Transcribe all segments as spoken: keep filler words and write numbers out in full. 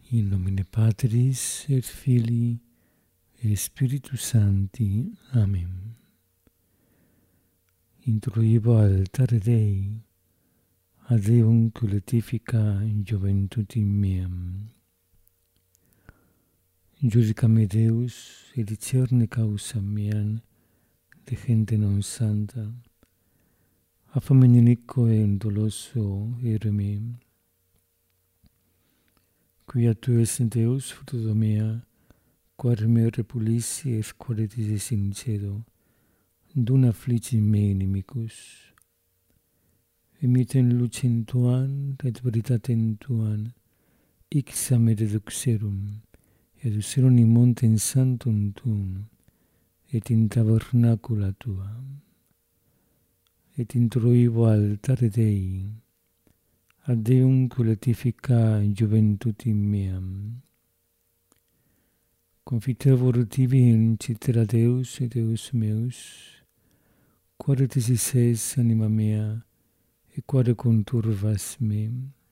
In nomine Patris et Filii et Spiritus Sancti. Amen. Introibo altare Dei, ad Deum cultifica in juventutem meam. Judicame Deus, et discerne causa meam, de gente non santa, affamem iniquo et doloso ere meum. Quia tu es Deus, fruto mea, quare me repulissi et quare disis in cedo, dum afflici me inimicus. Emitem lucem tuam et veritatem tuam, ixam me deduxerum, et userum in montem sanctum tuum, et in tabernacula tua. Et introibo altare Dei, ad Deum cultifica in juventutem meam. Confitevor tibi in citera Deus et Deus meus, quare disis es anima mea, et quare conturvas me.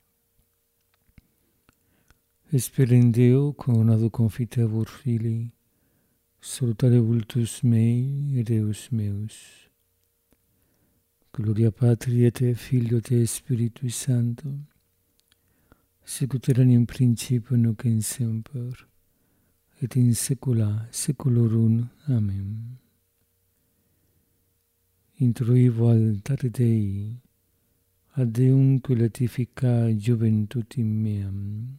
Esperem Deo, coronado confitevor Filii, salutare vultus mei et Deus meus. Gloria Patri et Filio et Spiritui Sancto, sicut erat in principio nunc in semper, et in saecula saeculorum. Amen. Introibo altare Dei, ad Deum cultifica juventutem meam.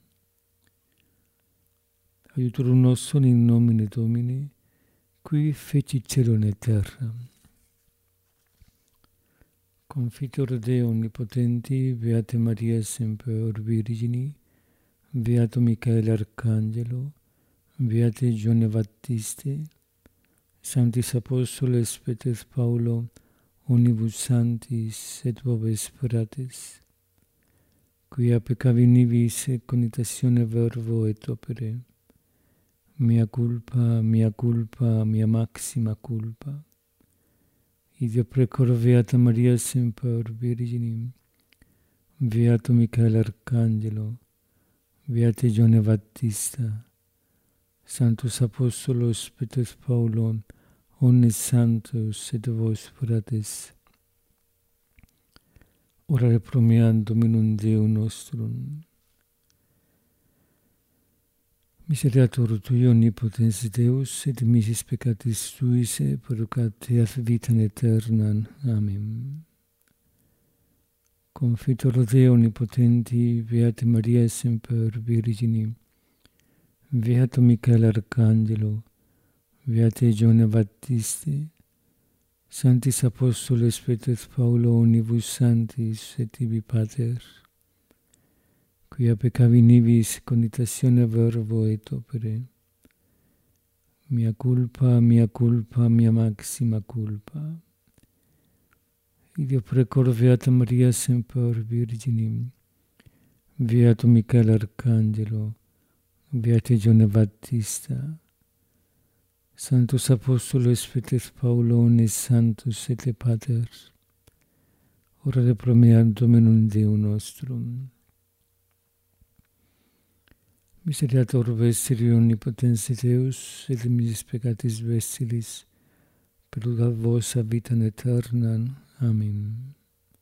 Aiutorum nostrum in nomine Domini, qui feci caelum et terram. Confitor Deo omnipotenti, Beate Maria semper Virgini, Beato Michael Arcangelo, Beate Giovanne Baptiste, Sanctis Apostoles Peter Paulo, omnibus sanctis et vobis fratres, quia peccavi nibis et cogitatione verbo et opere, mea culpa, mea culpa, mea maxima culpa. Ideo precor Beata Maria semper Virginim, Beato Michael Arcangelo, Beate Giovanne Battista, Sanctus Apostolos Peter Paulo, omnes sanctus et vos fratres, orare pro meam Dominum Deum nostrum. Miseriatur Tui, omnipotens Deus, et misis peccatis Tuis, perducat eas vitam aeternam. Amen. Confitor Deo omnipotenti, Beate Maria semper Virgini, Beato Michael Arcangelo, Beate Giovanne Baptiste, Sanctis Apostoles Peter Paulo, omnibus sanctis et tibi Pater, quia peccavi nibis cogitatione verbo et opere, mea culpa, mea culpa, mea maxima culpa. Ideo precor Beata Maria semper Virginim, Beato Michael Arcangelo, Beate Giovanne Battista, Sanctus Apostoles Peter Paulo, omnes sanctus et Pater, orare pro meam Dominum Deum nostrum. Miseriatur vestri omnipotens Deus, et misis peccatis vestilis, perducat vos vitam aeternam. Amen.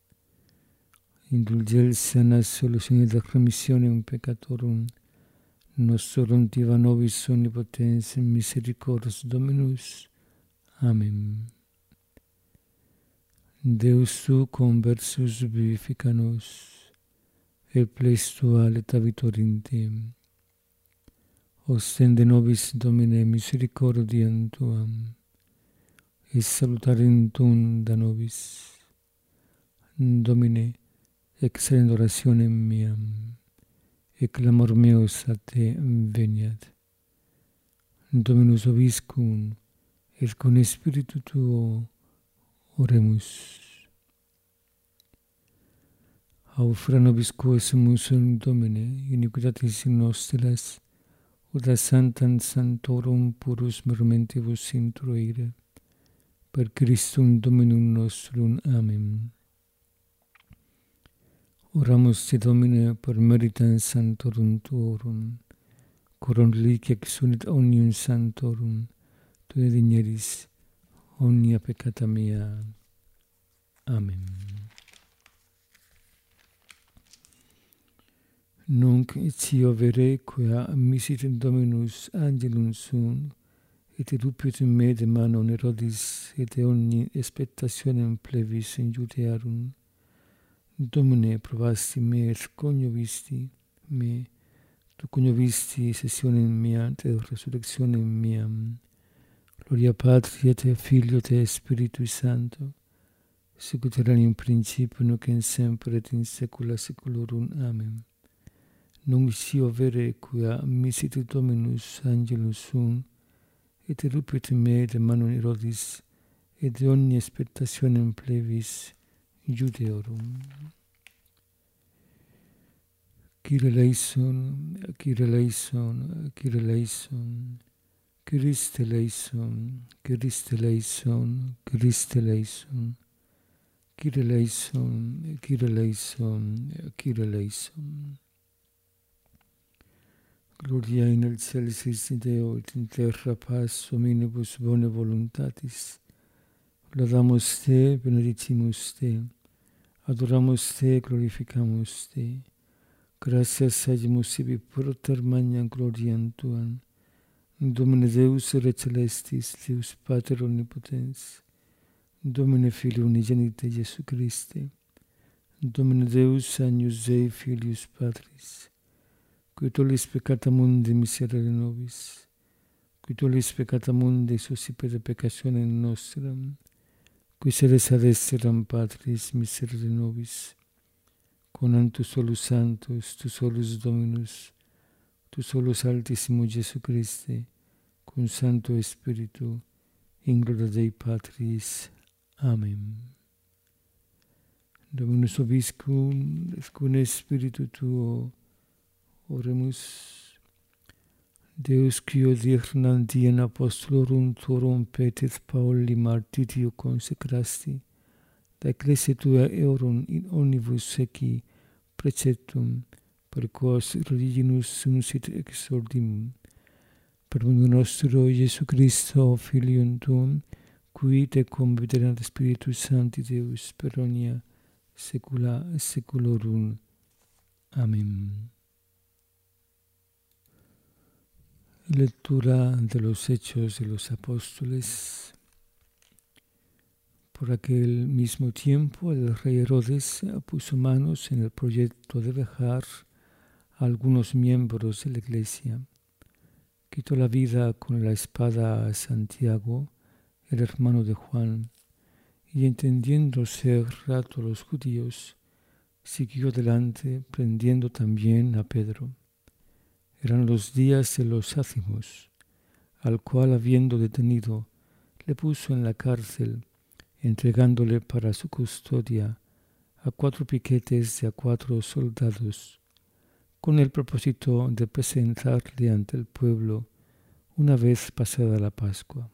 Indulgentia nas solutione et remissionem peccatorum nostrorum tiva nobis omnipotens misericors Dominus. Amen. Deus tu conversus vivifica nos, et ples tua leta victoriam Deum. Ostende nobis Domine misericordiam Tuam, et salutarem Tuum da nobis. Domine, excellent orationem meam, et clamor meus a Te veniat. Dominus vobiscum, et con Spiritu Tuo oremus. Aufra nobis quos musum Domine, iniquitatis nostras, ut a santam sanctorum purus mermentibus introire, per Christum Dominum nostrum. Amen. Oramus te Domine per meritam sanctorum Tuorum, coram reliquia exunet omnium sanctorum, tu digneris omnia peccata mea. Amen. Nunc etio vere quia misit Dominus angelum sum, et erupiut in me de mano Herodis, et ogni expectationem plevis in Judearum. Domine, provasti me et coniovisti me, tu coniovisti sessionem meam et resurrectionem meam. Gloria Patri et Filio et Spiritui Sancto, sicut erat in principio nunc et semper et in saecula saeculorum. Amen. Nunc scio vere quia misit Dominus angelum sum, et erupiut in me de mano Herodis, et de omni expectationem plevis Judeorum. Kyrie eleison, Kyrie eleison, Kyrie eleison, Christe eleison, Christe eleison, Christe eleison, Kyrie eleison, Kyrie eleison, Kyrie eleison. Gloria in excelsis Deo et in terra paz hominibus bone voluntatis. Laudamus te, benedicimus te, adoramus te, glorificamus te. Gratias agimus ibi proter magnam gloriam tuam. Domine Deus Re celestis, Deus Pater omnipotens, Domine Filio unigenite Iesu Christe, Domine Deus agnus Dei Filius Patris, qui tollis peccata mundi miserere nobis, qui tollis peccata mundi suscipere peccationem nostram, qui sedes ad esseram Patris miserere nobis, conam tu solus Sanctus, tu solus Dominus, tu solus Altissimus Iesu Christe, cum Sancto Spiritu, in gloria Dei Patris. Amen. Dominus vobiscum, et cum Spiritu tuo, oremus. Deus quio diurnam diem apostolorum tuorum Petris Pauli martirio consecrasti, da ecclesia tua eorum in omnibus seci preceptum, per quos religimus sunusit exordimum, per nostro Iesu Christo, Filium tuum, qui te conviderat Spiritus Sancti Deus per omnia saecula saeculorum. Amén. Lectura de los Hechos de los Apóstoles. Por aquel mismo tiempo el rey Herodes puso manos en el proyecto de dejar a algunos miembros de la iglesia. Quitó la vida con la espada a Santiago, el hermano de Juan, y entendiendo ser rato a los judíos, siguió adelante prendiendo también a Pedro. Eran los días de los ácimos, al cual habiendo detenido, le puso en la cárcel, entregándole para su custodia a cuatro piquetes de a cuatro soldados, con el propósito de presentarle ante el pueblo una vez pasada la Pascua.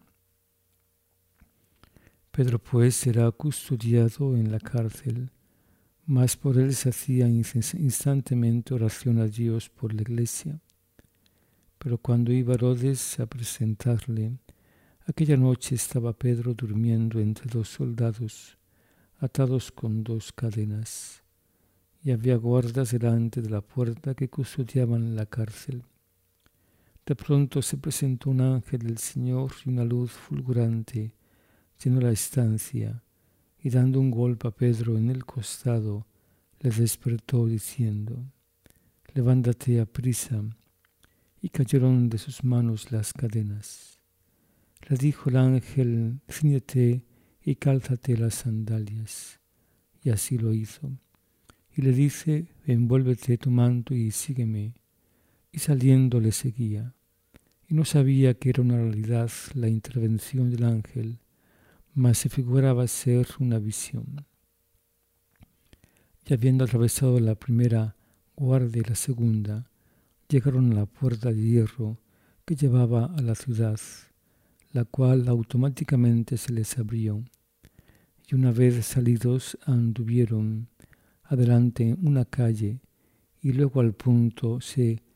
Pedro pues era custodiado en la cárcel, mas por él se hacía instantemente oración a Dios por la iglesia. Pero cuando iba Herodes a presentarle, aquella noche estaba Pedro durmiendo entre dos soldados, atados con dos cadenas, y había guardas delante de la puerta que custodiaban la cárcel. De pronto se presentó un ángel del Señor y una luz fulgurante llenó la estancia, y dando un golpe a Pedro en el costado, le despertó diciendo: «Levántate aprisa», y cayeron de sus manos las cadenas. Le dijo el ángel: «Cíñete y cálzate las sandalias», y así lo hizo. Y le dice: «Envuélvete tu manto y sígueme», y saliendo le seguía. Y no sabía que era una realidad la intervención del ángel, mas se figuraba ser una visión. Y habiendo atravesado la primera guardia y la segunda, llegaron a la puerta de hierro que llevaba a la ciudad, la cual automáticamente se les abrió. Y una vez salidos anduvieron adelante una calle, y luego al punto se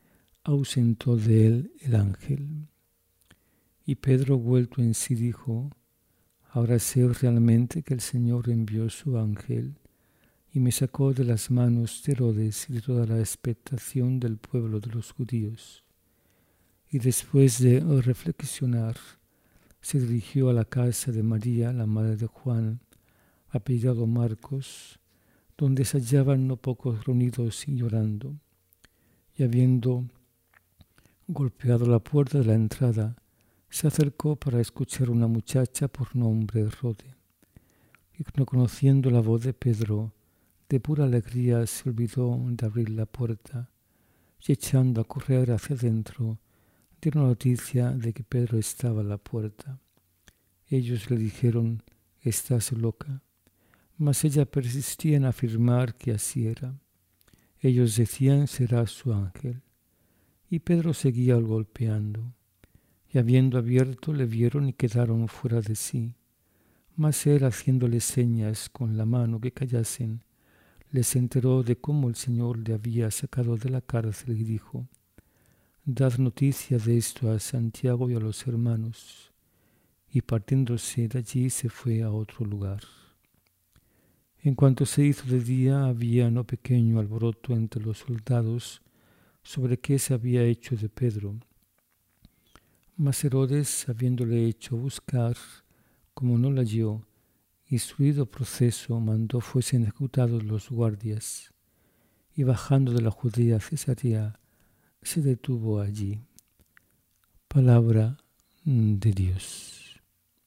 ausentó de él el ángel. Y Pedro, vuelto en sí, dijo: ahora sé realmente que el Señor envió su ángel y me sacó de las manos de Herodes y de toda la expectación del pueblo de los judíos. Y después de reflexionar, se dirigió a la casa de María, la madre de Juan, apellidado Marcos, donde se hallaban no pocos reunidos y llorando. Y habiendo golpeado la puerta de la entrada, se acercó para escuchar una muchacha por nombre Rode. Y no conociendo la voz de Pedro, de pura alegría se olvidó de abrir la puerta, y echando a correr hacia adentro, dieron noticia de que Pedro estaba a la puerta. Ellos le dijeron: estás loca. Mas ella persistía en afirmar que así era. Ellos decían: será su ángel. Y Pedro seguía golpeando. Y habiendo abierto, le vieron y quedaron fuera de sí. Mas él, haciéndole señas con la mano que callasen, les enteró de cómo el Señor le había sacado de la cárcel y dijo: dad noticia de esto a Santiago y a los hermanos. Y partiéndose de allí se fue a otro lugar. En cuanto se hizo de día, había no pequeño alboroto entre los soldados sobre qué se había hecho de Pedro. Mas Herodes, habiéndole hecho buscar, como no la halló, instruido proceso, mandó fuesen ejecutados los guardias, y bajando de la Judea a Cesarea, se detuvo allí. Palabra de Dios.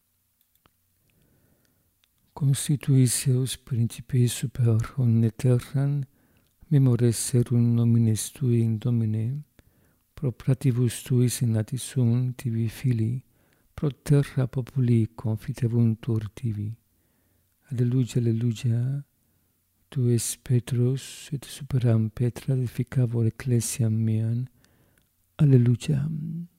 Constituiseus principes super omne terram, memores serum nominis tui in Domine, pro pratibus tuis in natisum tibi fili, pro terra populi confitebuntur tibi. Alleluia, alleluia. Tu es Petrus, et superam Petra edificavor ecclesiam meam. Alleluia.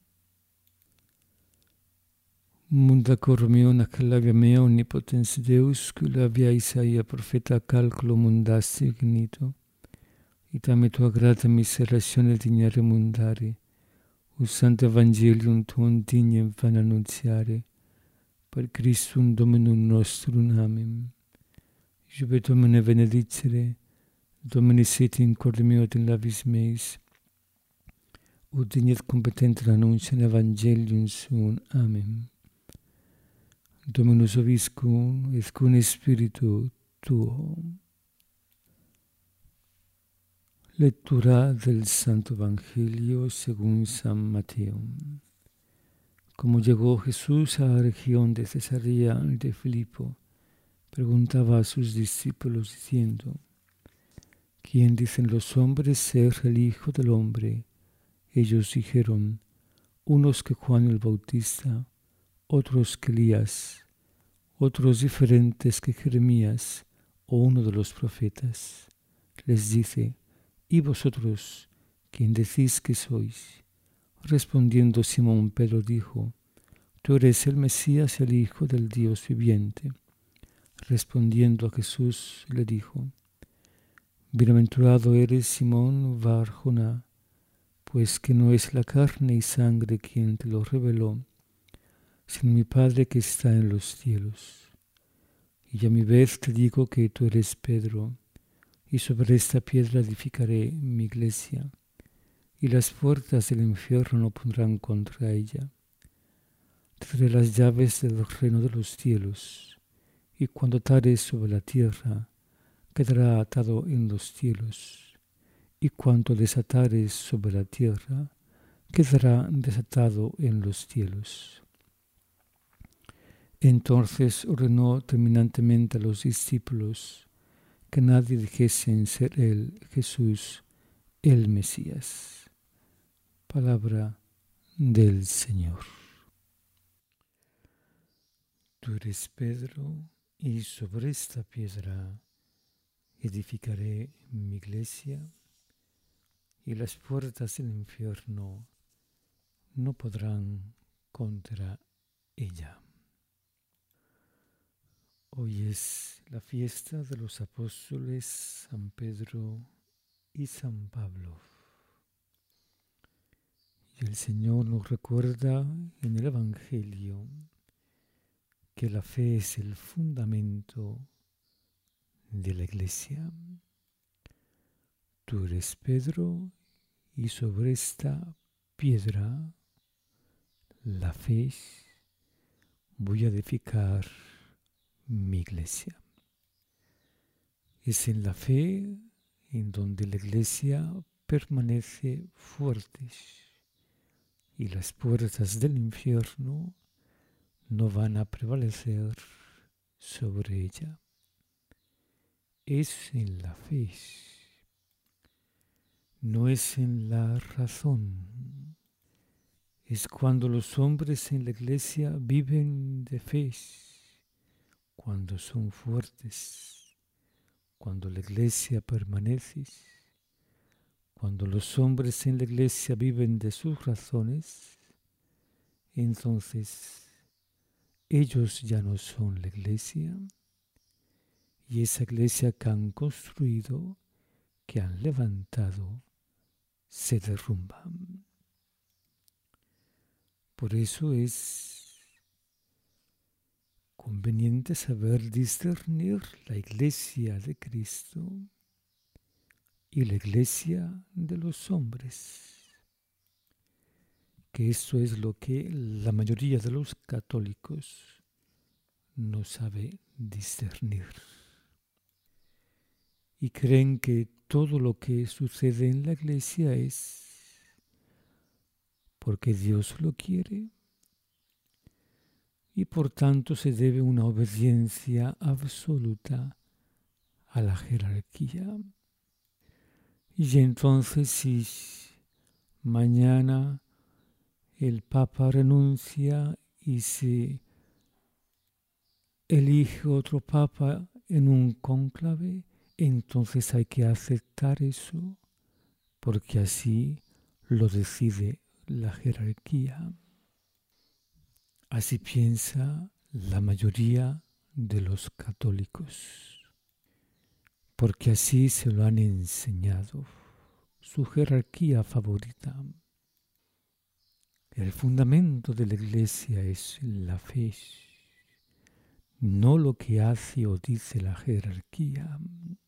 Munda cor meo nacelavia mea omnipotens Deus, cula via Isaia profeta calculo mundasti ignito, itame tua grata miseratione dignare mundare, usante evangelium tuum dignem van annunziare, per Christum Dominum nostrum. Amen. Jube Domine benedicere, Domini sit in corde meo et in labis meis, ut dignet competenter annunciam evangelium suum. Amen. Dominus vobiscum, et cum spiritu tuo. Lectura del Santo Evangelio según San Mateo. Como llegó Jesús a la región de Cesarea de Filipo, preguntaba a sus discípulos diciendo: ¿quién dicen los hombres ser el Hijo del Hombre? Ellos dijeron: unos que Juan el Bautista, otros que Elías, otros diferentes que Jeremías o uno de los profetas. Les dice: ¿y vosotros quién decís que sois? Respondiendo Simón Pedro dijo: tú eres el Mesías, el Hijo del Dios viviente. Respondiendo a Jesús le dijo: bienaventurado eres Simón Bar Joná, pues que no es la carne y sangre quien te lo reveló, sino mi Padre que está en los cielos. Y a mi vez te digo que tú eres Pedro, y sobre esta piedra edificaré mi iglesia, y las puertas del infierno no pondrán contra ella. Te daré las llaves del reino de los cielos, y cuando atares sobre la tierra, quedará atado en los cielos, y cuanto desatares sobre la tierra, quedará desatado en los cielos. Entonces ordenó terminantemente a los discípulos que nadie dijese ser él, Jesús, el Mesías. Palabra del Señor. Tú eres Pedro, y sobre esta piedra edificaré mi iglesia, y las puertas del infierno no podrán contra ella. Hoy es la fiesta de los apóstoles San Pedro y San Pablo. Señor nos recuerda en el Evangelio que la fe es el fundamento de la Iglesia. Tú eres Pedro y sobre esta piedra, la fe, voy a edificar mi Iglesia. Es en la fe en donde la Iglesia permanece fuerte y las puertas del infierno no van a prevalecer sobre ella. Es en la fe, no es en la razón. Es cuando los hombres en la Iglesia viven de fe, cuando son fuertes, cuando la Iglesia permanece, cuando los hombres en la Iglesia viven de sus razones, entonces ellos ya no son la Iglesia, y esa Iglesia que han construido, que han levantado, se derrumba. Por eso es conveniente saber discernir la Iglesia de Cristo y la Iglesia de los hombres, que eso es lo que la mayoría de los católicos no sabe discernir. Y creen que todo lo que sucede en la Iglesia es porque Dios lo quiere y por tanto se debe una obediencia absoluta a la jerarquía. Y entonces si mañana el Papa renuncia y se elige otro Papa en un cónclave, entonces hay que aceptar eso porque así lo decide la jerarquía. Así piensa la mayoría de los católicos, porque así se lo han enseñado, su jerarquía favorita. El fundamento de la Iglesia es la fe, no lo que hace o dice la jerarquía,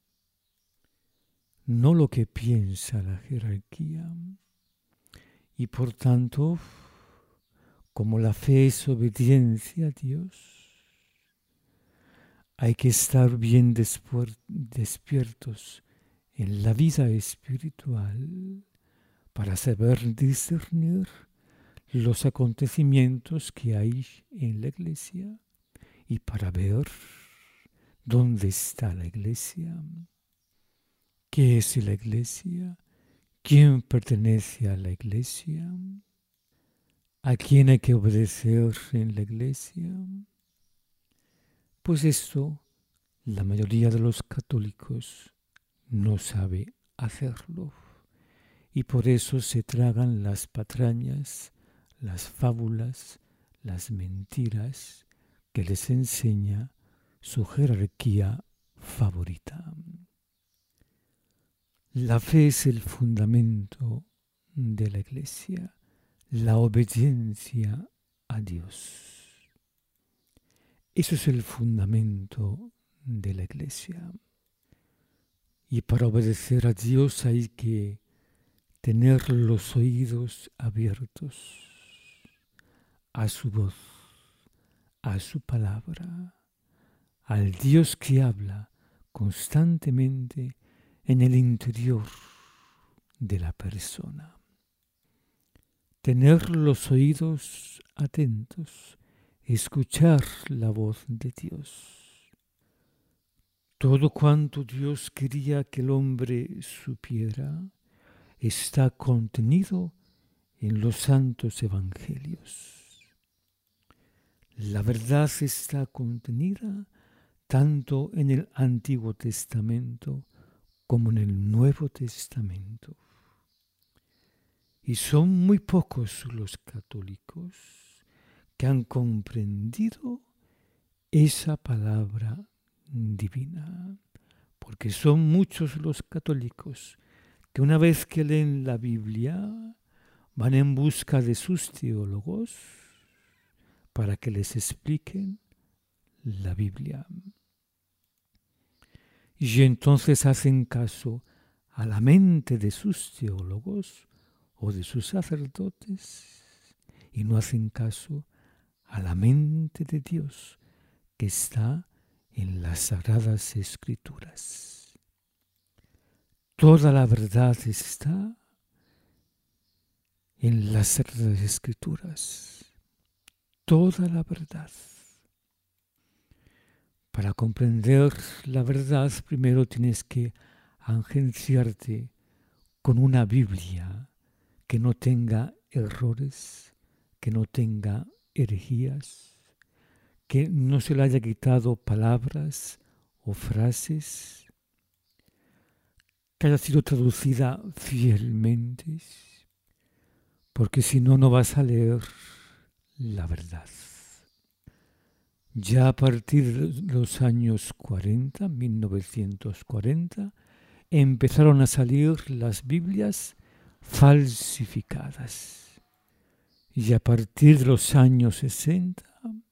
no lo que piensa la jerarquía. Y por tanto, como la fe es obediencia a Dios, hay que estar bien despiertos en la vida espiritual para saber discernir los acontecimientos que hay en la Iglesia y para ver dónde está la Iglesia, qué es la Iglesia, quién pertenece a la Iglesia, a quién hay que obedecer en la Iglesia. Pues esto la mayoría de los católicos no sabe hacerlo y por eso se tragan las patrañas, las fábulas, las mentiras que les enseña su jerarquía favorita. La fe es el fundamento de la Iglesia, la obediencia a Dios. Eso es el fundamento de la Iglesia. Y para obedecer a Dios hay que tener los oídos abiertos a su voz, a su palabra, al Dios que habla constantemente en el interior de la persona. Tener los oídos atentos, escuchar la voz de Dios. Todo cuanto Dios quería que el hombre supiera está contenido en los santos evangelios. La verdad está contenida tanto en el Antiguo Testamento como en el Nuevo Testamento. Y son muy pocos los católicos que han comprendido esa palabra divina, porque son muchos los católicos que una vez que leen la Biblia van en busca de sus teólogos para que les expliquen la Biblia. Y entonces hacen caso a la mente de sus teólogos o de sus sacerdotes y no hacen caso a la mente de Dios que está en las Sagradas Escrituras. Toda la verdad está en las Sagradas Escrituras. Toda la verdad. Para comprender la verdad, primero tienes que agenciarte con una Biblia que no tenga errores, que no tenga herejías, que no se le haya quitado palabras o frases, que haya sido traducida fielmente, porque si no, no vas a leer la verdad. Ya a partir de los años cuarenta, mil novecientos cuarenta, empezaron a salir las Biblias falsificadas. Y a partir de los años sesenta,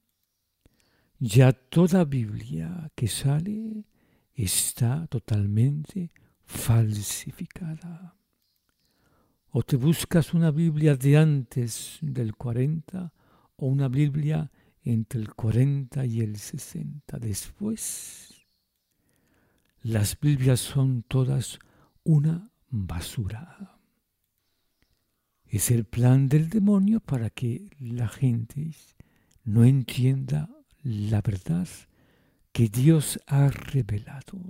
ya toda Biblia que sale está totalmente falsificada. O te buscas una Biblia de antes del cuarenta o una Biblia entre el cuarenta y el sesenta. Después, las Biblias son todas una basura. Es el plan del demonio para que la gente no entienda la verdad que Dios ha revelado.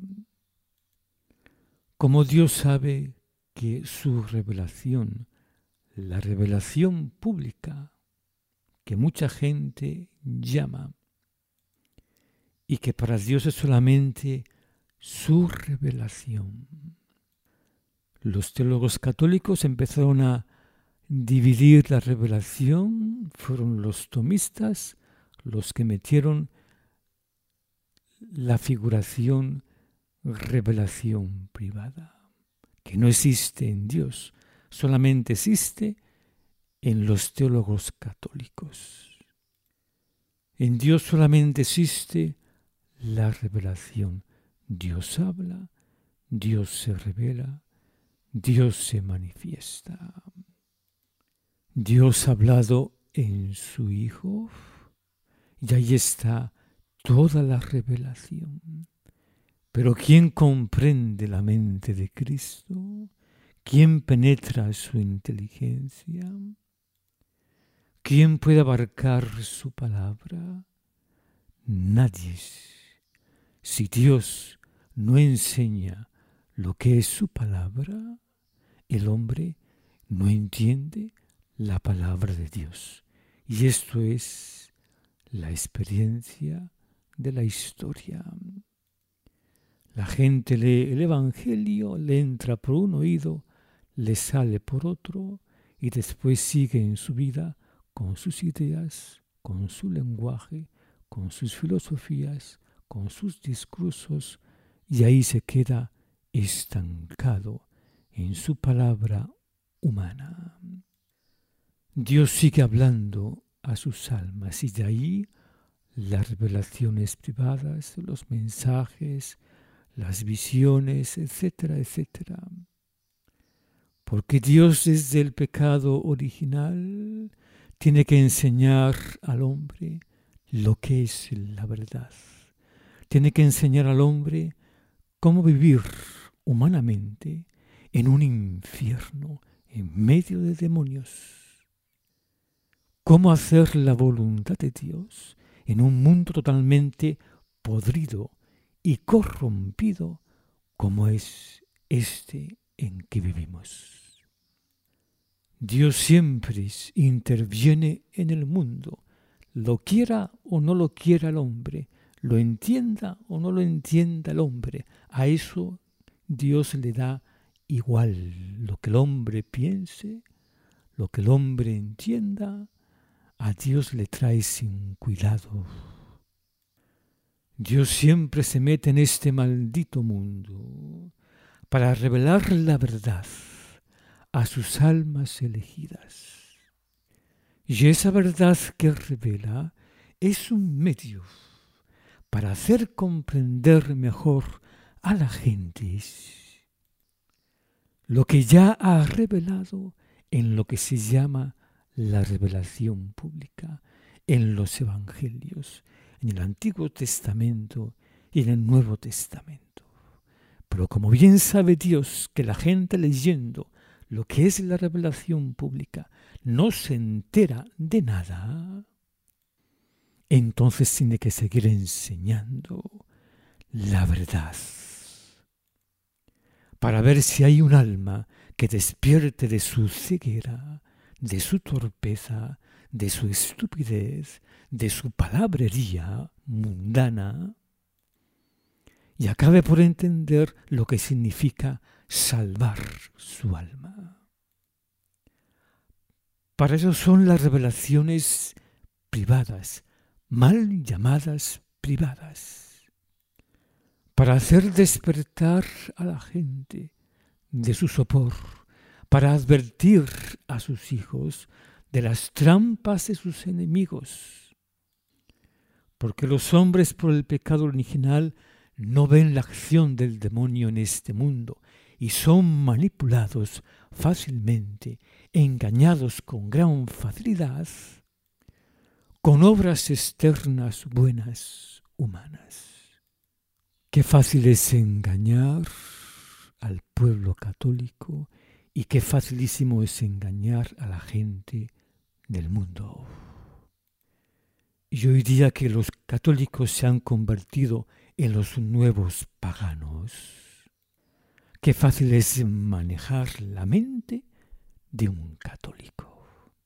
Como Dios sabe que su revelación, la revelación pública, que mucha gente llama, y que para Dios es solamente su revelación. Los teólogos católicos empezaron a dividir la revelación, fueron los tomistas los que metieron la figuración revelación privada, que no existe en Dios, solamente existe en los teólogos católicos. En Dios solamente existe la revelación. Dios habla, Dios se revela, Dios se manifiesta. Dios ha hablado en su Hijo y ahí está toda la revelación. Pero ¿quién comprende la mente de Cristo? ¿Quién penetra su inteligencia? ¿Quién puede abarcar su palabra? Nadie. Si Dios no enseña lo que es su palabra, el hombre no entiende la palabra de Dios. Y esto es la experiencia de la historia. La gente lee el Evangelio, le entra por un oído, le sale por otro y después sigue en su vida con sus ideas, con su lenguaje, con sus filosofías, con sus discursos, y ahí se queda estancado en su palabra humana. Dios sigue hablando a sus almas y de ahí las revelaciones privadas, los mensajes, las visiones, etcétera, etcétera. Porque Dios desde el pecado original tiene que enseñar al hombre lo que es la verdad. Tiene que enseñar al hombre cómo vivir humanamente en un infierno, en medio de demonios. Cómo hacer la voluntad de Dios en un mundo totalmente podrido y corrompido como es este en que vivimos. Dios siempre interviene en el mundo, lo quiera o no lo quiera el hombre, lo entienda o no lo entienda el hombre. A eso Dios le da igual lo que el hombre piense, lo que el hombre entienda, a Dios le trae sin cuidado. Dios siempre se mete en este maldito mundo para revelar la verdad a sus almas elegidas. Y esa verdad que revela es un medio para hacer comprender mejor a la gente lo que ya ha revelado en lo que se llama la revelación pública, en los evangelios, en el Antiguo Testamento y en el Nuevo Testamento. Pero como bien sabe Dios que la gente leyendo lo que es la revelación pública no se entera de nada, entonces tiene que seguir enseñando la verdad para ver si hay un alma que despierte de su ceguera, de su torpeza, de su estupidez, de su palabrería mundana, y acabe por entender lo que significa salvar su alma. Para eso son las revelaciones privadas, mal llamadas privadas, para hacer despertar a la gente de su sopor, para advertir a sus hijos de las trampas de sus enemigos, porque los hombres por el pecado original no ven la acción del demonio en este mundo y son manipulados fácilmente, engañados con gran facilidad, con obras externas buenas humanas. Qué fácil es engañar al pueblo católico y qué facilísimo es engañar a la gente del mundo. Y hoy día que los católicos se han convertido en los nuevos paganos, qué fácil es manejar la mente de un católico.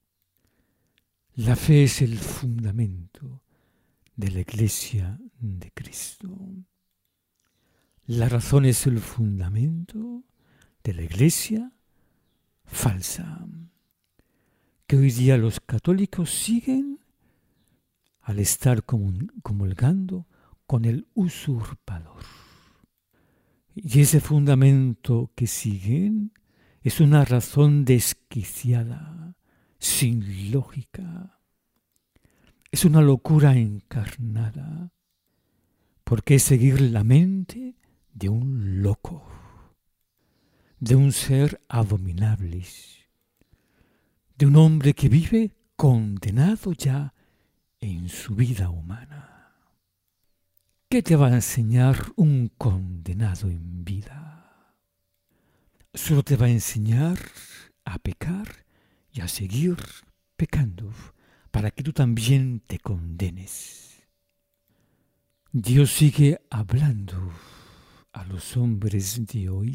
La fe es el fundamento de la Iglesia de Cristo. La razón es el fundamento de la Iglesia falsa, que hoy día los católicos siguen al estar comulgando con el usurpador. Y ese fundamento que siguen es una razón desquiciada, sin lógica. Es una locura encarnada, porque es seguir la mente de un loco, de un ser abominable, de un hombre que vive condenado ya en su vida humana. ¿Qué te va a enseñar un condenado en vida? Solo te va a enseñar a pecar y a seguir pecando para que tú también te condenes. Dios sigue hablando a los hombres de hoy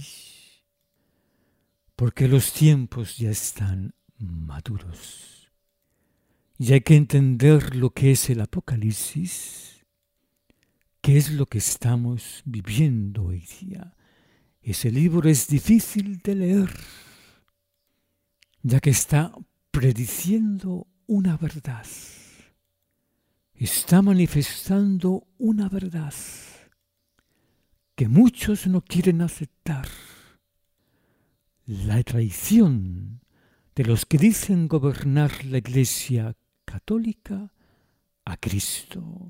porque los tiempos ya están maduros y hay que entender lo que es el Apocalipsis, qué es lo que estamos viviendo hoy día. Ese libro es difícil de leer, ya que está prediciendo una verdad, está manifestando una verdad que muchos no quieren aceptar. La traición de los que dicen gobernar la Iglesia católica a Cristo.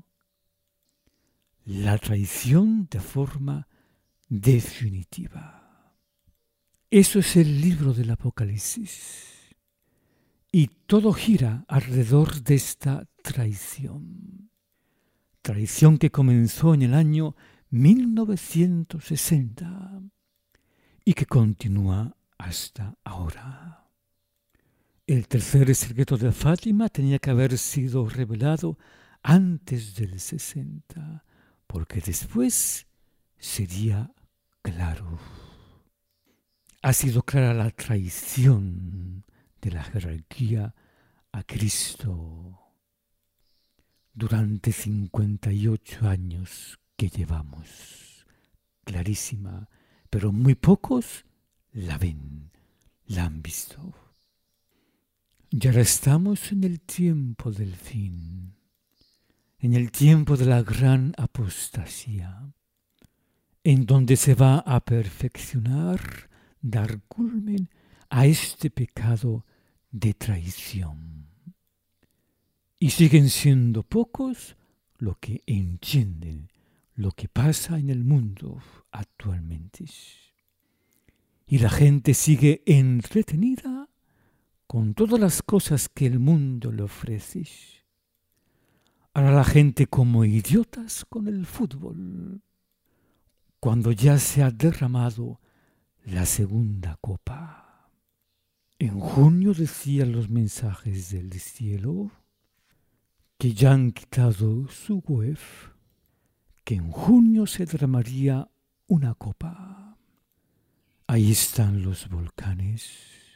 La traición de forma definitiva. Eso es el libro del Apocalipsis. Y todo gira alrededor de esta traición. Traición que comenzó en el año mil novecientos sesenta y que continúa hasta ahora. El tercer secreto de Fátima tenía que haber sido revelado antes del sesenta, porque después sería claro. Ha sido clara la traición de la jerarquía a Cristo durante cincuenta y ocho años que llevamos. Clarísima, pero muy pocos la ven, la han visto. Y ahora estamos en el tiempo del fin, en el tiempo de la gran apostasía, en donde se va a perfeccionar, dar culmen a este pecado de traición. Y siguen siendo pocos los que entienden lo que pasa en el mundo actualmente. Y la gente sigue entretenida con todas las cosas que el mundo le ofrece. Ahora la gente como idiotas con el fútbol, cuando ya se ha derramado la segunda copa. En junio decían los mensajes del cielo que ya han quitado su web, que en junio se derramaría una copa. Ahí están los volcanes.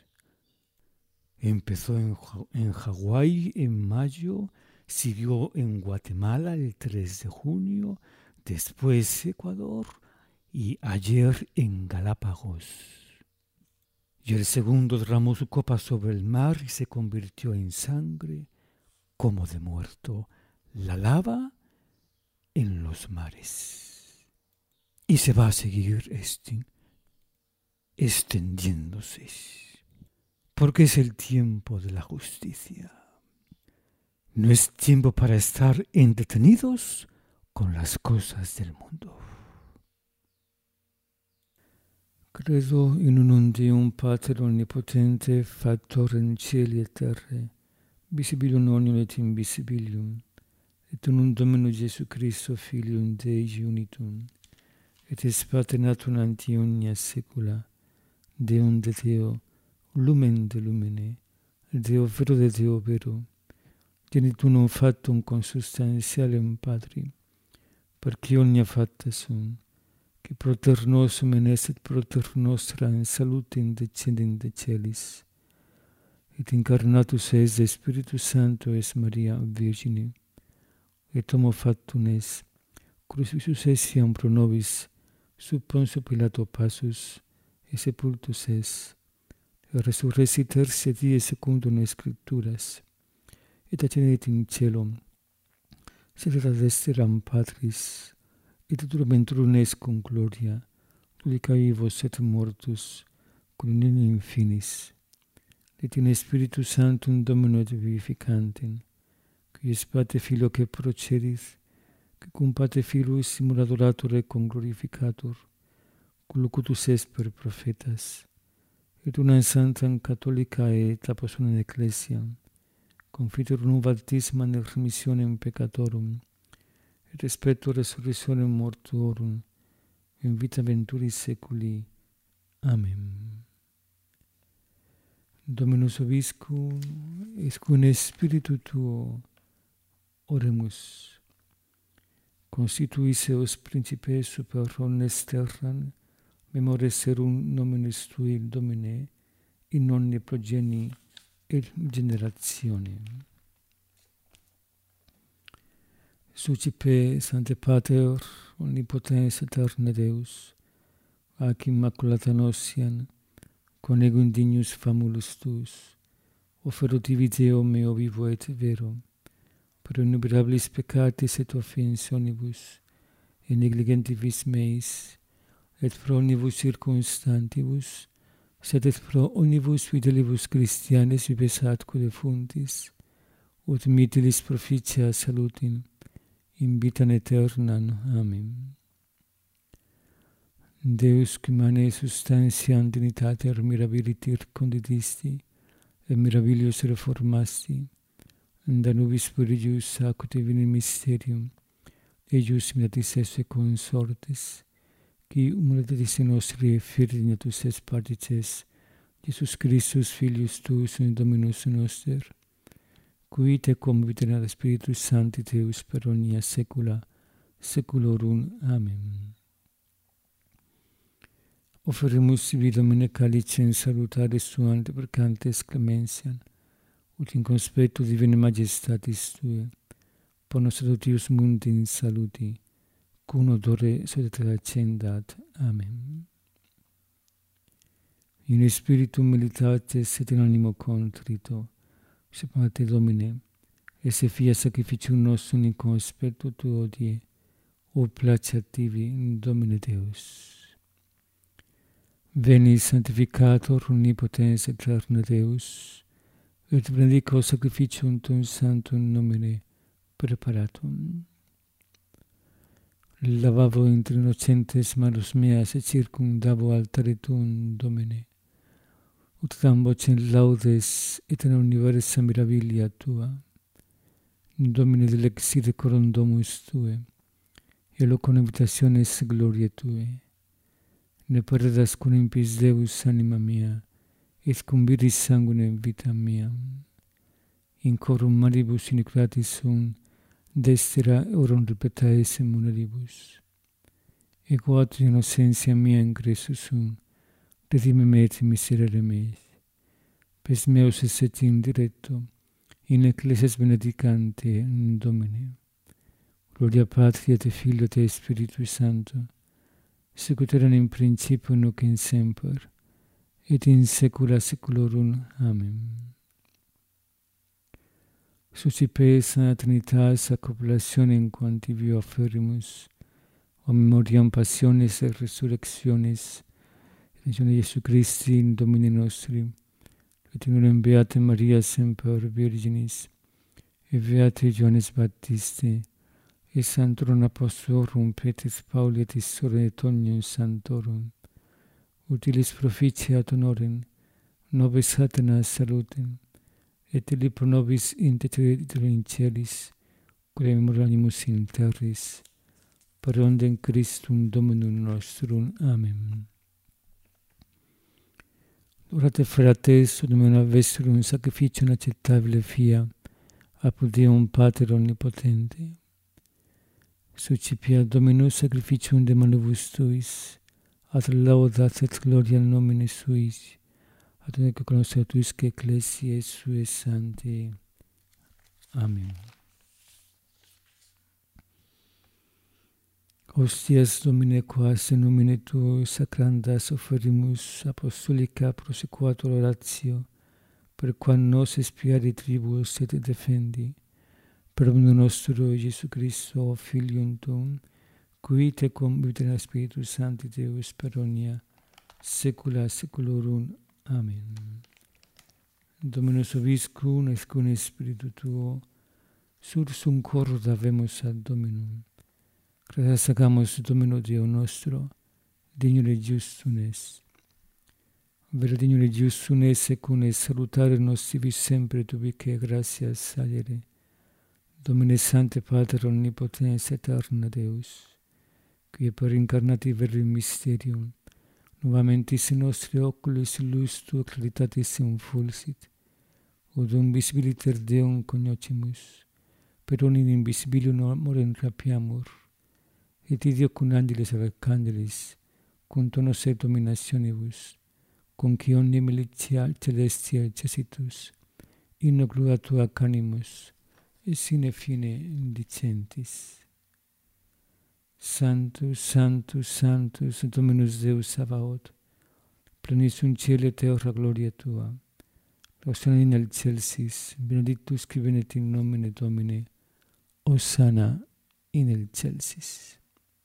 Empezó en, en Hawái en mayo, siguió en Guatemala el tres de junio, después Ecuador y ayer en Galápagos. Y el segundo derramó su copa sobre el mar y se convirtió en sangre como de muerto, la lava en los mares. Y se va a seguir este, extendiéndose, porque es el tiempo de la justicia. No es tiempo para estar entretenidos con las cosas del mundo. Credo in unum Deum Pater omnipotente, factor in cieli et terrae, visibilium omnium et invisibilium, et unum Domino Iesu Christo, Filium Dei unitum, et es Pater natum ante omnia saecula, Deum de Deo, lumen de lumine, Deo vero de Deo vero, genitum factum consubstantialem Patri, perque omnia facta sunt, que proter nosum enes et proter nostra in salutem descendent de celis, et incarnatus es de Spiritus Sancto es Maria Virgine, et homo factum es, crucifixus essiam pro nobis, sub Pontio Pilato passus, et sepultus es, et resurrexit tertia die secundum in Scripturas, et ascendit in caelum, sedet ad dexteram Patris, et turmenturum est cum gloria, judica vivos et mortus, cum in infinis, et in Spiritus Sanctum Domino et vivificantem, qui es Pater Filio que procedit, que cum Pater Filius simul adorator et cum glorificator, cum locutus est per prophetas, et una sanctam catholica et apostolica ecclesiam, confiterum unum baptismam et remissionem peccatorum, et respecto resurrectionem mortuorum, in vita venturis saeculi. Amen. Dominus vobiscum, et cum spiritu tuo, oremus. Constituisse os principes super omnes terram, memores serum nominis tui, Domine, in omni progeni et generationem. Sucipe, Sancte Pater, omnipotens aeterne Deus, ac immaculata nociam, conego indignus famulus tuus, offerutivi Deo meo vivo et vero, per innumerabilis peccatis et offensionibus, et negligentibus meis, et pro omnibus circumstantibus, sed et pro omnibus fidelibus Christianis vives atque defuntis, ut mitilis proficia salutim, in vitam aeternam. Amen. Deus qui mane substantiam dignitater mirabilitir condidisti, et mirabilius reformasti, da nubis spiritus ac divini mysterium, eius imitatis esse consortes, qui humilitatis nostri firdignatus es partices, Jesus Christus Filius tuus et Dominus noster, qui te cum vita Spiritus Sancti Deus per omnia saecula saeculorum. Amen. Offeremus sibi Domine calicem salutare suam deprecantes clementiam, ut in conspectu divine majestatis Tue, ponos adoptius mundi in saluti, cum odore sodetacendat. Amen. In spiritu militatis et in animo contrito, sepate Domine, esse fia sacrificium nostrum in conspectu Tuo die, o placeat tibi, Domine Deus. Veni sanctificator omnipotens aeterna Deus, et benedico sacrificium tuum sanctum nomine preparatum. Lavavo inter innocentes manos meas et circumdavo altare tuum, Domine. Ut tam vocem laudes et in universa mirabilia tua. Domine delexire coram domus tue, e locum invitationes gloriae tue. Ne perdas cum impis Deus anima mia, et cum viris sanguinem vita mia. In corum maribus iniquitatis sunt, destera orum repetaessim muneribus. Ego at innocentia mia in Christus sunt, redime me et miserere meis. Pes meus esset in diretto, in ecclesias benedicante Domine. Gloria Patri et Filio et Spiritui Sancto, sicut erat in principio nunc in semper, et in saecula saeculorum. Amen. Suscipes a Trinitas accopulationem quantivi offerimus, o memoriam passiones et resurrectionis, et Iesu Christi in Domine nostri, et in beate Maria semper Virginis, et beate Johannes Baptiste, et Sanctorum Apostolorum Petris Pauli et Isore et omnium Sanctorum, utilis proficiat honorem, nobis Satanas salutem, et illi pro nobis intercedit in celis, quae memoriamus in terris, per ondem Christum Dominum nostrum. Amen. Orate frates, Domine vestrum sacrificium acceptabile fia, apud Deum Pater omnipotente. Suscipia Dominus sacrificium de manibus tuis, ad laudat et gloria nomine suis, ad unico connoscetuisque ecclesiae suae sancti. Amen. Hostias Domine, quas in nomine Tuo sacrandas offerimus apostolica prosequatur oratio, per quam nos expiari tribus et defendi, per omnium nostro Iesu Christo, Filium Tuum, qui te convite Spiritus Sancti Deus per omnia saecula saeculorum. Amen. Dominus vobiscum et cum Spiritu Tuo, sursum corda vemus ad Dominum. Gratias agamus Domino Deo nostro, dignum et justum est. Vera dignum et justum est secum est salutare nostri sempre tubique gratias salere. Domine Sancte Pater omnipotens aeterna Deus, qui per incarnati verbum mysterium, novamentis in nostri oculis lux Tua claritatis infulsit, udum visibiliter Deum cognoscimus, per omnium invisibilium amorem rapiamur, et ideo cum angelis arcangelis, cum tonos et dominationibus, cum qui omnium militia celestia cessitus, in gloria Tua canimus, et sine fine dicentis. Sanctus, Sanctus, Sanctus, Dominus Deus Sabaoth, plenis in cielo et terra gloria Tua. Hosanna in excelsis, benedictus qui venet in nomine Domini, Hosanna in excelsis.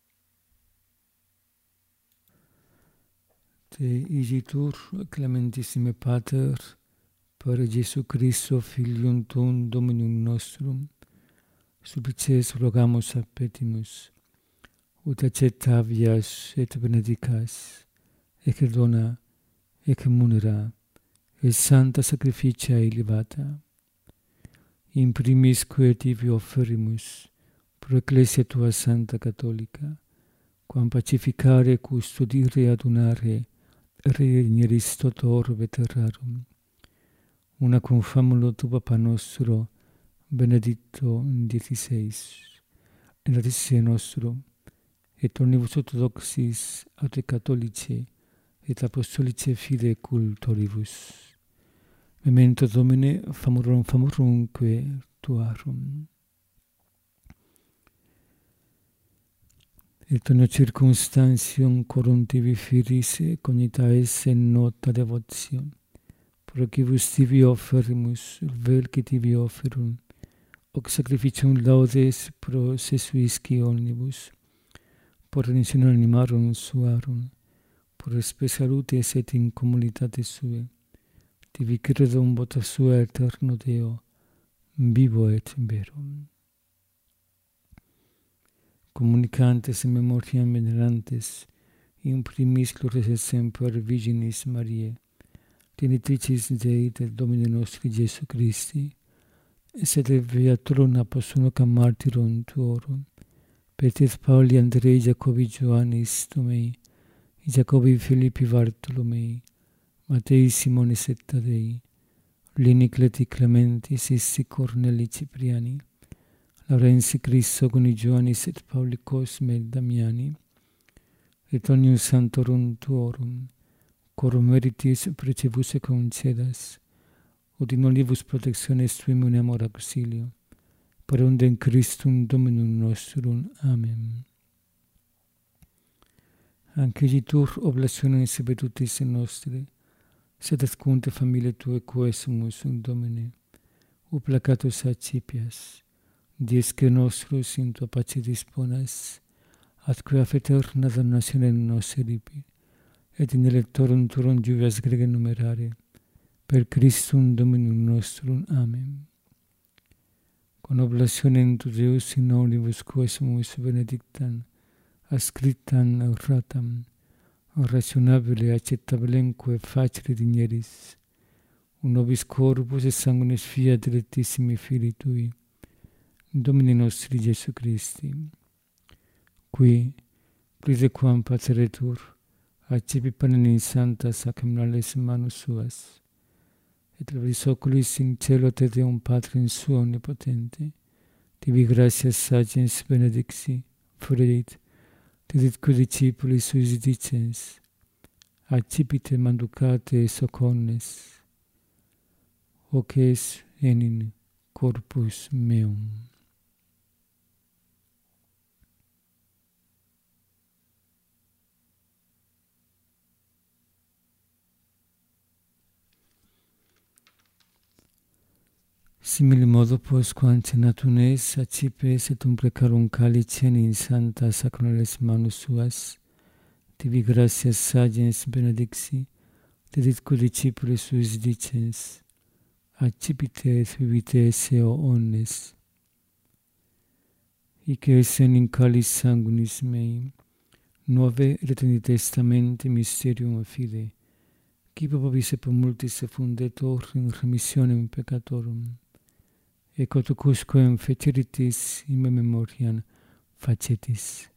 Te igitur, clementissime Pater, per Iesu Christo, Filium Tuum, Dominum nostrum, supplices rogamus a petimus, ut accettavias et benedicas, ec dona, ec munera, et santa sacrificia elevata. In primis quae tibi offerimus, pro ecclesia Tua Santa Catholica, quam pacificare, custodire, adunare, regneris toto orbe terrarum, una cum famulo Tu Papa nostro, Benedicto diciseis, et radice nostro, et omnibus orthodoxis, et catholici, et apostolici fide cultoribus. Memento Domine, famurum famurumque Tuarum. Et omnia circumstantium corum tibi firis cognitaes in nota devotio, pro quibus tibi offerimus, vel qui tibi offerum, hoc sacrificium laudes pro sesuisci omnibus, por redemptionem animarum suarum, por spe salutis et in communitatis sue, tibi credo un vota sua eterno Deo, vivo et verum. Communicantes in memoriam venerantes, in primis glorias et semper Virginis Mariae, genitricis Dei et Domini nostri Iesu Christi, et sed beaturum apostolum martyrum tuorum, Petris Pauli Andrei Jacobi Ioannis Tomei, Jacobi Filippi Bartolomei, Matei Simonis et Tadei, Lini Cleti Clementi Sissi Corneli Cipriani, Laurensi Crisogoni Ioannis et Pauli Cosme et Damiani, et omnium santorum tuorum, corum meritis precebus et concedas, ut in olivus protectiones tuum in amor auxilio, per undem Christum Dominum nostrum. Amen. Anciditur oblationes vetutis nostri, sed ascunte familiae Tuae quesumus in Domine, o placatus accipias, diesque nostros in Tua pace disponas, atque af eterna damnatione nos eripi, et in electorum turum juvias grege numerare, per Christum Dominum nostrum. Amen. Con oblationem tu Deus in omnibus quesumus benedictam, ascriptam auratam, rationabile accettabilemque facere digneris, un nobis corpus et sanguinis fiat dilectissimi Filii Tui, Domini nostri Iesu Christi, qui, plide quam paceretur, accipi panem in santa sacramentales manus suas, et labris oculis in cielo te Deum Patrim suo omnipotente, tibi gratias sagens benedixi, fuerit, didit que discipulis suis dicens, accipite manducate socornes, hoc es enim corpus meum. Simile modo pos quam cenatum es, accipes et umprecarum calicem in santa sacramentales manus suas, tibi gratias sagens benedixi, diditque discipulis suis dicens, accipite et bibite esse omnes. Hic essen in calis sanguinis mei, nuove et in testamenti mysterium fide, qui popis et multis fundetur in remissionem peccatorum, et cotucusquem feceritis in me memoriam facetis.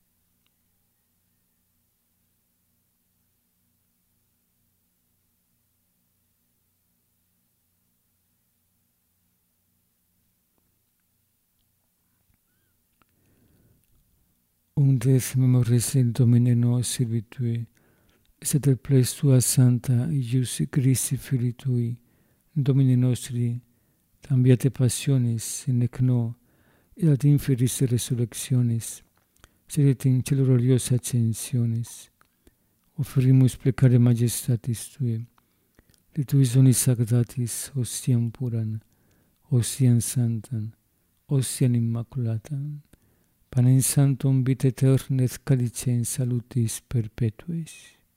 Undes memoris in Domine nos servitui, sed el ples Tua Santa Ius Christi Filii Tui, Domini nostri, cambiate passiones, nec no, et ad inferis resurrectionis, sed et in cielo gloriosa ascensionis, offerimus plecare majestatis Tui, de Tuis donis sagradatis, ostiam puram, ostiam santam, ostiam immaculatam, panem sanctum vitae aeterna et calicem salutis perpetuis.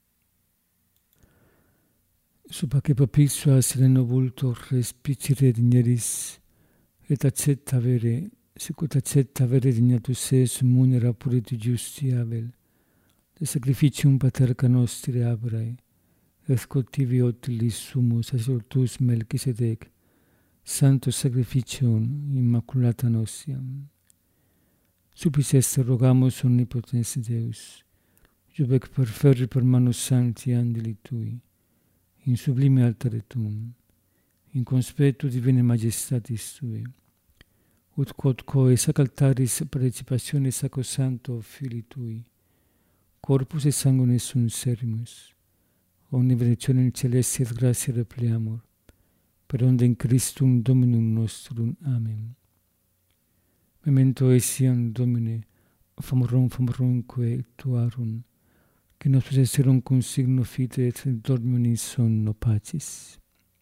Subaque propizua sereno vultor respicere digneris, et accetta vere, sicut accetta vere dignatus es munera puriti justi Abel, de sacrificium paterca nostri Abrae, et cultivi utilis sumus sacerdotus Melchisedec, santo sacrificium immaculata nostiam. Supplice est rogamus omnipotens Deus, jubec perferri per manus sancti angeli Tui, in sublime altare Tuum, in conspetto divine majestatis Tui, ut quod coe sac altaris participationis sacrosancto Filii Tui, corpus et sanguinis sunt servimus, omni benedictionem celesti et gratia repleamur, per undem Christum Dominum nostrum. Amen. Memento etiam Domine, famorum famorumque Tuarum, que nos possesserum cum signo fide et dormium in sonno pacis.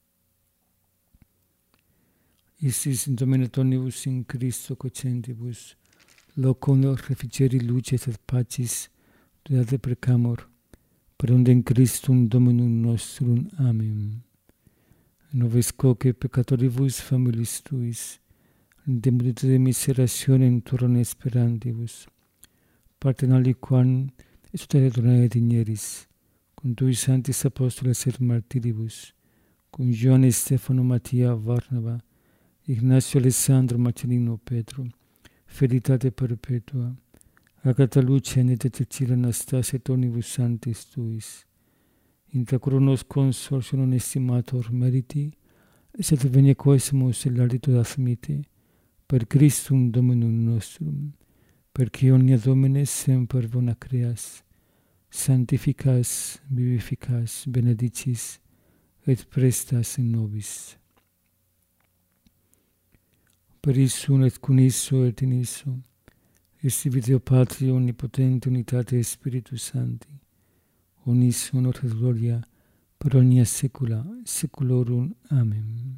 Istis in Domine omnibus in Christo cocentibus, locum reficeri luces et pacis, deate precamur, per undem Christum Dominum nostrum. Amen. Nobis coque peccatoribus familis tuis, demudite de miseratione in turone esperantibus, partem aliquam exutere donae digneris, cum tui sanctis apostoles et martiribus, cum Ioanne Stefano Mattia Varnava, Ignacio Alessandro Marcelino Petro, Felitate perpetua, Agata Lucia et Cecilia Anastasia et omnibus sanctis tuis, intra coronos consortio non estimator meriti, et et venia quaesimus et ladito admite, per Christum Dominum nostrum, perque omnia Domine semper bona creas, sanctificas, vivificas, benedicis, et prestas in nobis. Per issum et cum isso et in isso, esti Deo Patria omnipotente unitate Spiritus Sancti, omnis honor et gloria per omnia saecula saeculorum. Amen.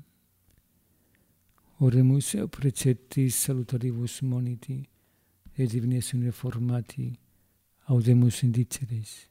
Oremus et preceptis salutaribus moniti, et divines reformati, audemus indiceres.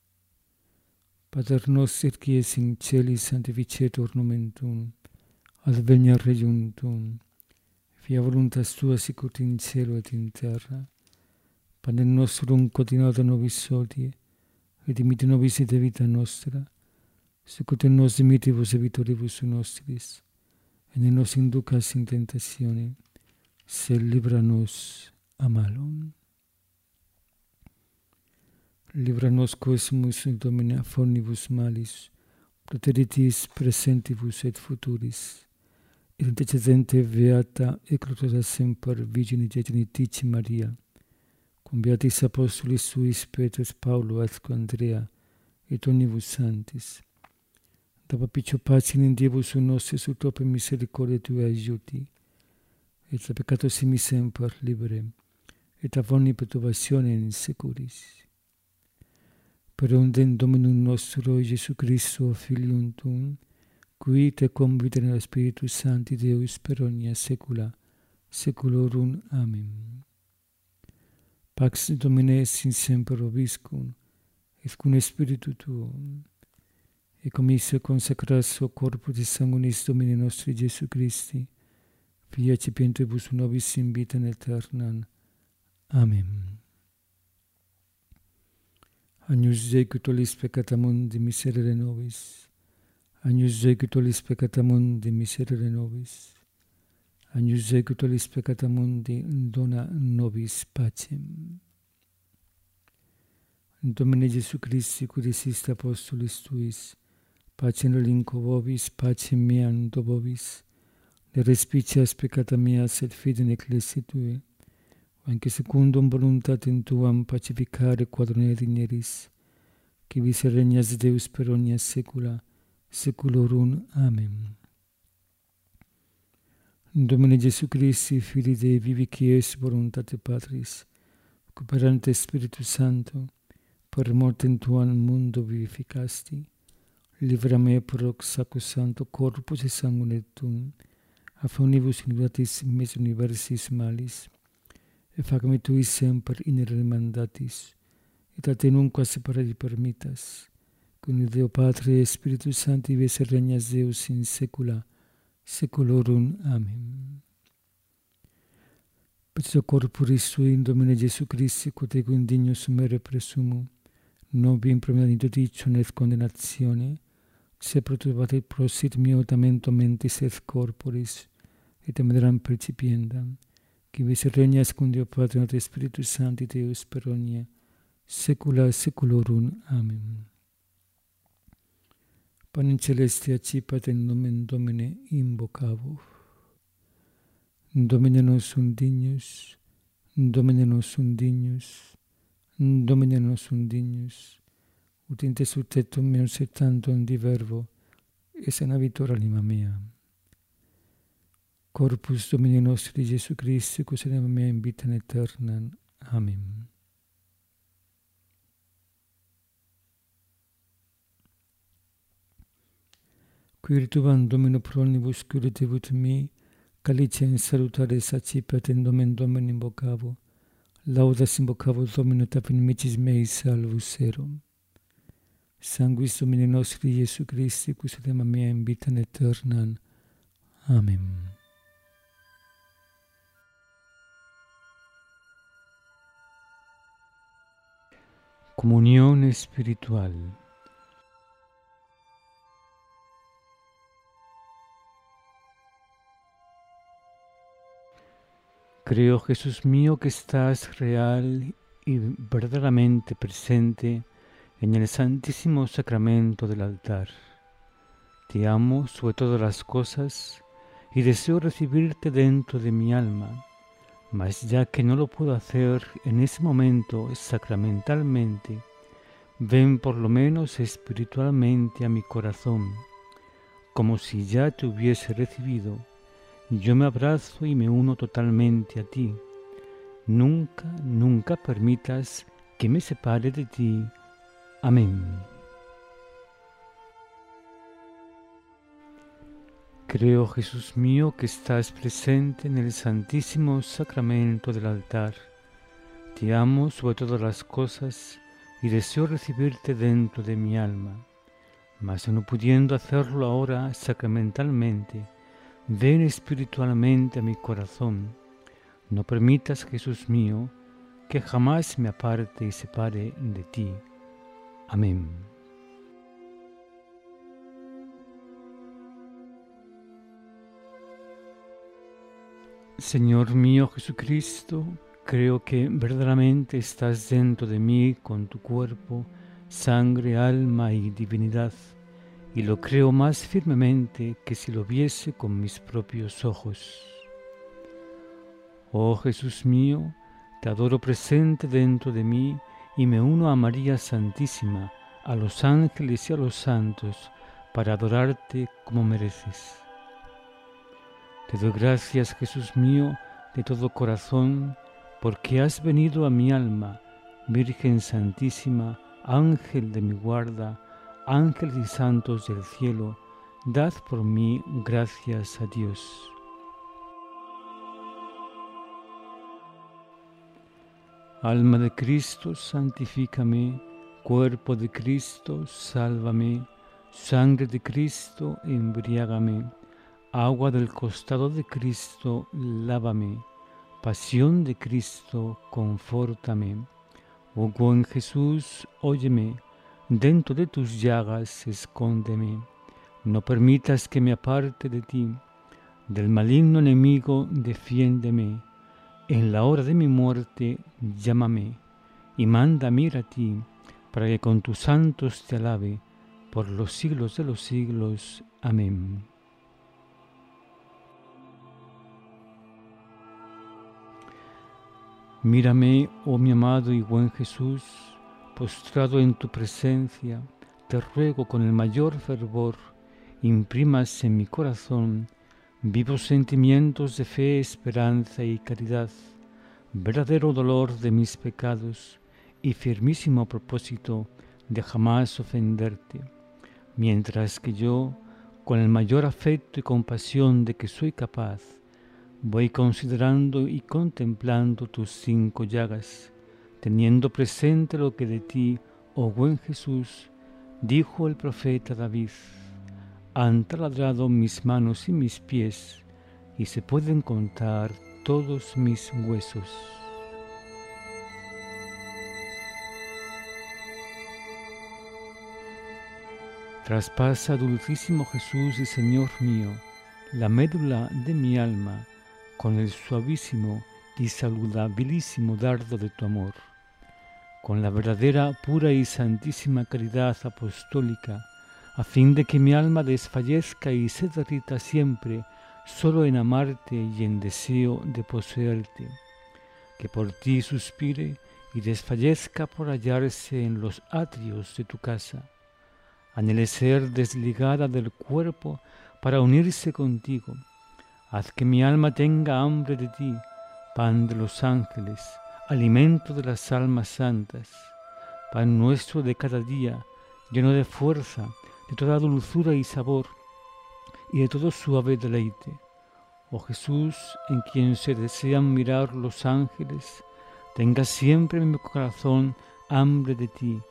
Pater noster qui es in celis, sanctificetur nomen tuum, adveniat regnum tuum, fiat voluntas tua sicut in cielo et in terra. Panem nostrum quotidianum nobis hodie, et dimitte nobis ite vita nostra, sicut et nos dimittibus debitoribus nostris, et ne nos inducas in tentatione, sed libera nos a malo. Libera nos quaesimus in Domine a omnibus malis, proteritis presentibus et futuris, et intercedente beata et crutosa semper Virgine Genitici Maria, cum beatis apostolis suis Petrus, Paulo, et Andrea, et omnibus sanctis, da papicio pacem in Diebus nostris ut opere misericordiae Tue aiuti, et a peccato simi semper libere, et a omni perturbatione in securis. Per undem Dominum nostro Iesu Christo, Filium Tuum, qui te convite nella Spiritus Sancti Deus per omnia saecula saeculorum. Amen. Pax Domine sin semper vobiscum, et cum Spiritu Tuum, et commisso consecratio corpus et sanguinis Domini nostri Iesu Christi, Fili accipientibus nobis in vitam aeternam. Amen. Agnus Dei, qui tollis peccata mundi, miserere nobis. Agnus Dei, qui tollis peccata mundi, miserere nobis. Agnus Dei, qui tollis peccata mundi, dona nobis pacem. Domine Iesu Christi, qui desist apostolis tuis, pacem relinquo vobis, pacem meam do vobis, ne respicias peccata meas et fide ecclesiae Tue, anche secundum voluntatem Tuam pacificare quadrone digneris, qui vis regnas Deus per omnia saecula saeculorum. Amen. Domine Iesu Christi, Filii Dei vivi, qui es voluntate Patris, cooperante Spiritus Sancto, per mortem Tuam mundo vivificasti, libera me proc sacrosancto corpus et sanguine Tuum, a omnibus iniquitas meis universis malis, et fac-me Tui semper inere mandatis, et a Te nunquam separare permittas, cum Deo Patre et Spiritus Sancti ves regnas Deus in saecula saeculorum. Amen. Petito corporis Sui in Domine Iesu Christi, quod ego indignus mere presumo, nobi in promena judicium et condemnatione, se proturbatet prosit mio tamento mentis et corporis, et emeram percipiendam, qui vis regnas cum Deo Patri et Spiritus Sancti Deus per omnia saecula saeculorum. Amen. Panem celeste accipat in nomen Domine invocavo. Domine nostrum dignus, Domine nostrum dignus, Domine nostrum dignus, ut in te succettum meum setantum di verbo, et sanavitur anima mea. Corpus Domini nostri Iesu Christi, quos anima mea in vitam aeternam. Amen. Quirituam Domino pro omnibus curativit mi, calicem salutares accipiat in nomen Domini invocavo, laudas invocavo Domino, et affinamicis mei salvus erum. Sanguis Domini nostri Iesu Christi, qui sedem mea in vitam aeternam. Amen. Comunión espiritual. Creo, Jesús mío, que estás real y verdaderamente presente en el santísimo sacramento del altar. Te amo sobre todas las cosas y deseo recibirte dentro de mi alma, mas ya que no lo puedo hacer en ese momento sacramentalmente, ven por lo menos espiritualmente a mi corazón, como si ya te hubiese recibido. Yo me abrazo y me uno totalmente a ti. Nunca, nunca permitas que me separe de ti. Amén. Creo, Jesús mío, que estás presente en el santísimo sacramento del altar. Te amo sobre todas las cosas y deseo recibirte dentro de mi alma. Mas no pudiendo hacerlo ahora sacramentalmente, ven espiritualmente a mi corazón. No permitas, Jesús mío, que jamás me aparte y separe de ti. Amén. Señor mío Jesucristo, creo que verdaderamente estás dentro de mí con tu cuerpo, sangre, alma y divinidad, y lo creo más firmemente que si lo viese con mis propios ojos. Oh Jesús mío, te adoro presente dentro de mí y me uno a María Santísima, a los ángeles y a los santos, para adorarte como mereces. Te doy gracias, Jesús mío, de todo corazón, porque has venido a mi alma, Virgen Santísima, Ángel de mi guarda, ángeles y santos del cielo, dad por mí gracias a Dios. Alma de Cristo, santifícame. Cuerpo de Cristo, sálvame. Sangre de Cristo, embriágame. Agua del costado de Cristo, lávame. Pasión de Cristo, confórtame. Oh buen Jesús, óyeme. Dentro de tus llagas, escóndeme. No permitas que me aparte de ti. Del maligno enemigo, defiéndeme. En la hora de mi muerte, llámame, y mándame ir a ti, para que con tus santos te alabe, por los siglos de los siglos. Amén. Mírame, oh mi amado y buen Jesús, postrado en tu presencia, te ruego con el mayor fervor, imprimas en mi corazón vivos sentimientos de fe, esperanza y caridad, verdadero dolor de mis pecados y firmísimo propósito de jamás ofenderte, mientras que yo, con el mayor afecto y compasión de que soy capaz, voy considerando y contemplando tus cinco llagas, teniendo presente lo que de ti, oh buen Jesús, dijo el profeta David: han taladrado mis manos y mis pies, y se pueden contar todos mis huesos. Traspasa, dulcísimo Jesús y Señor mío, la médula de mi alma, con el suavísimo y saludabilísimo dardo de tu amor, con la verdadera, pura y santísima caridad apostólica, a fin de que mi alma desfallezca y se derrita siempre solo en amarte y en deseo de poseerte, que por ti suspire y desfallezca por hallarse en los atrios de tu casa, anhele ser desligada del cuerpo para unirse contigo. Haz que mi alma tenga hambre de ti, pan de los ángeles, alimento de las almas santas, pan nuestro de cada día, lleno de fuerza, de toda dulzura y sabor, y de todo suave deleite. Oh Jesús, en quien se desean mirar los ángeles, tenga siempre en mi corazón hambre de ti,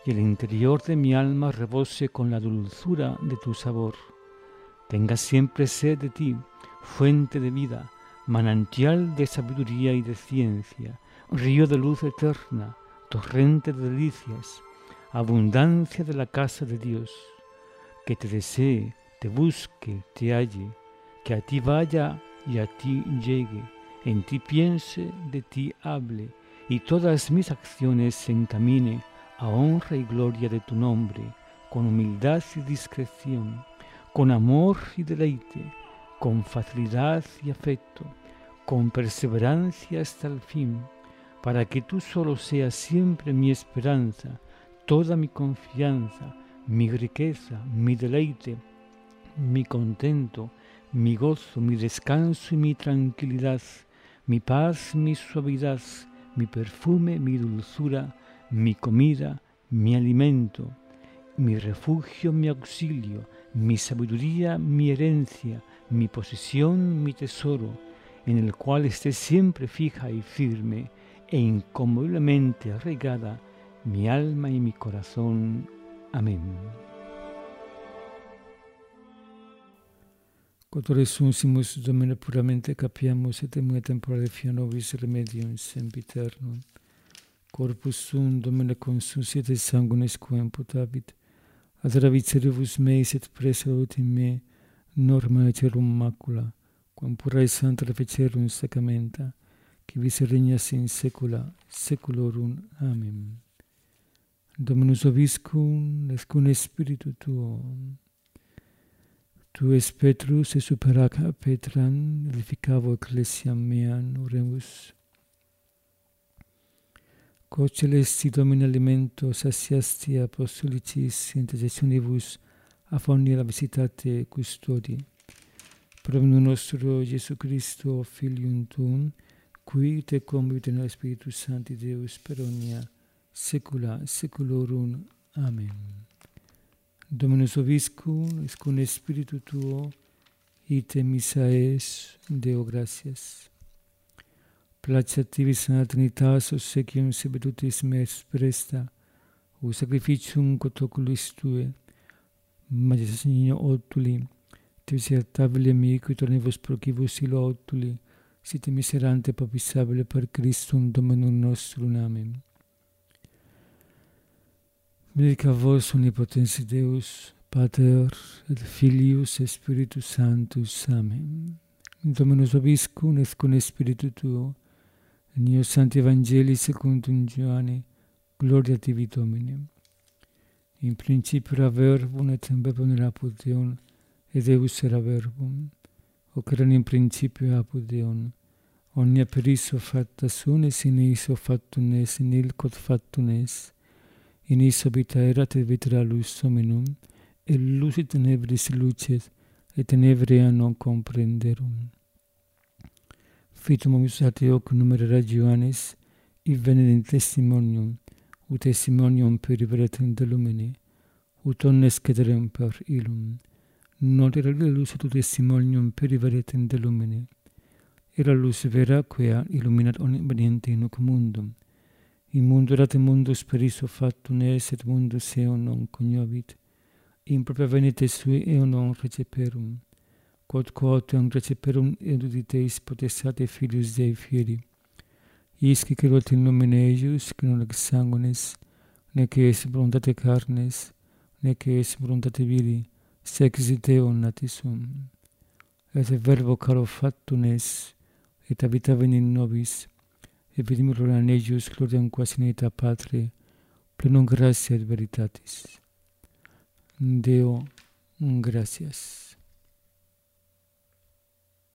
y el interior de mi alma rebose con la dulzura de tu sabor. Tenga siempre sed de ti, fuente de vida, manantial de sabiduría y de ciencia, río de luz eterna, torrente de delicias, abundancia de la casa de Dios. Que te desee, te busque, te halle, que a ti vaya y a ti llegue, en ti piense, de ti hable, y todas mis acciones se encamine a honra y gloria de tu nombre, con humildad y discreción, con amor y deleite, con facilidad y afecto, con perseverancia hasta el fin, para que tú solo seas siempre mi esperanza, toda mi confianza, mi riqueza, mi deleite, mi contento, mi gozo, mi descanso y mi tranquilidad, mi paz, mi suavidad, mi perfume, mi dulzura, mi comida, mi alimento, mi refugio, mi auxilio, mi sabiduría, mi herencia, mi posesión, mi tesoro, en el cual esté siempre fija y firme e inconmoviblemente arraigada mi alma y mi corazón. Amén. Quod sunsimus Domine puramente capiamus et emue tempore fia nobis remedium sempiternum. Corpus sum Domine consusit et sanguinis quem putavit, ad ravicere meis et presalut in me, norma ecerum macula, quam pura et santa reficerum sacramenta, qui vis regnas in saecula saeculorum. Amen. Dominus vobiscum, et cum spiritu tuo. Tu es Petrus, et super hac Petram edificavo ecclesiam meam, oremus. Quod celesti Domine alimento satiasti apostolicis intercessionibus affonia la visitate custodi. Pro nostro Gesù Christo, Filium Tuum, qui te convite nel Spiritu Sancti Deus per omnia saecula saeculorum. Amen. Dominus vobiscum, et cum spiritu tuo, ite missa es, Deo gratias. Placet tibi sana Trinitas obsequium sebetutis me presta, o sacrificium quod oculis tue, majestas nino otuli, tibi acceptabile mi, qui tornivus procibus ilo otuli, site miserante papisabile per Christum Dominum nostrum. Amen. Benedica vos omnipotens Deus, Pater, et Filius, et Spiritus Sanctus. Amen. Dominus vobiscum, et cum spiritu tuo, in eo Sancti Evangelii secundum Ioanne, gloria tibi Domine. In principio era verbum, et in verbum apud Deum, et Deus era verbum. Hoc erat in principio apud Deum. Omnia per issue facta sunt, et in issue factum est, in il quod factum est. In issue vita erat, et vita era lux hominum, et lux in tenebris lucet, et tenebria non comprenderum. Fitum omus ate hoc numerera Ioannis, ivenit in testimonium, ut testimonium periveret de lumine, ut omnes cederem per illum. Non era lux ut testimonium periveret de lumine. Era lux vera quia illuminat omnium veniente in hoc mundum. In mundo erat mundus per issue factum est, et mundus eum non cognovit. In propria venite sui eum non receperum. Quod quotem receperum eruditeis potestate Filius Dei fieri. Isci cerunt in nomine eius, qui non ex sanguinis, nec est voluntate carnes, nec est voluntate viri, sexit Deum natis sum. Et verbo caro factum est, et habitavit in nobis, et vidimus gloria eius, gloriam quas in aeta Patri, plenum gratia et veritatis. Deo gratias.